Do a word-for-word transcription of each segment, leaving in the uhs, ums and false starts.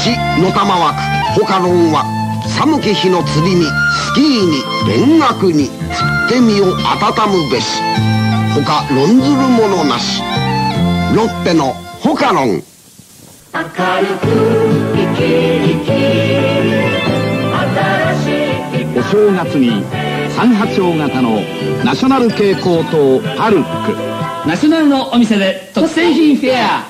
しのたまわくほかろんは寒き日の釣りにスキーに勉学に振って身を温むべしほか論ずるものなしロッテのほかろん。 明るく生き生き新しいお正月にさん波長型のナショナル蛍光灯パルックナショナルのお店で特製品フェア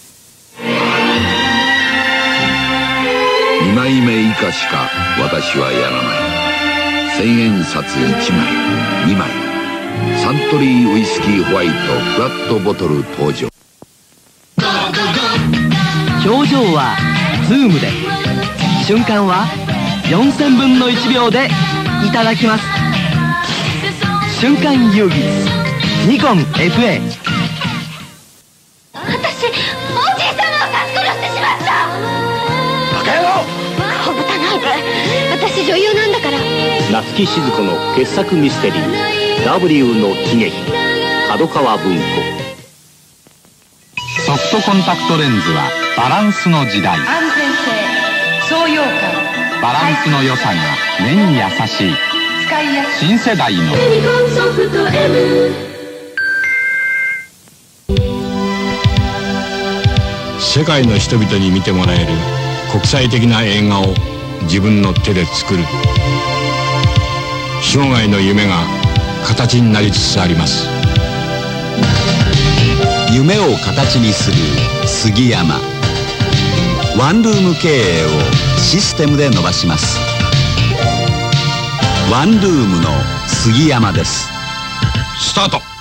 にまいめ以下しか私はやらない。千円札いちまいにまいサントリーウイスキーホワイトフラットボトル登場。 表情はズームで瞬間はよんせんぶんのいちびょうでいただきます。瞬間遊戯ニコン エフエー。 私おじい様を刺し殺してしまった。 バカ野郎。 顔ぶたないで、私女優なんだから。 夏木静子の傑作ミステリー ダブリュー の喜劇角川文庫。 ソフトコンタクトレンズはバランスの時代。 安全性、創用感、 バランスの良さが目に優しい使いやすい新世代のユニコーンソフト M。 世界の人々に見てもらえる国際的な映画を自分の手で作る。生涯の夢が形になりつつあります。 夢を形にする杉山。ワンルーム経営をシステムで伸ばします。ワンルームの杉山です。 スタート。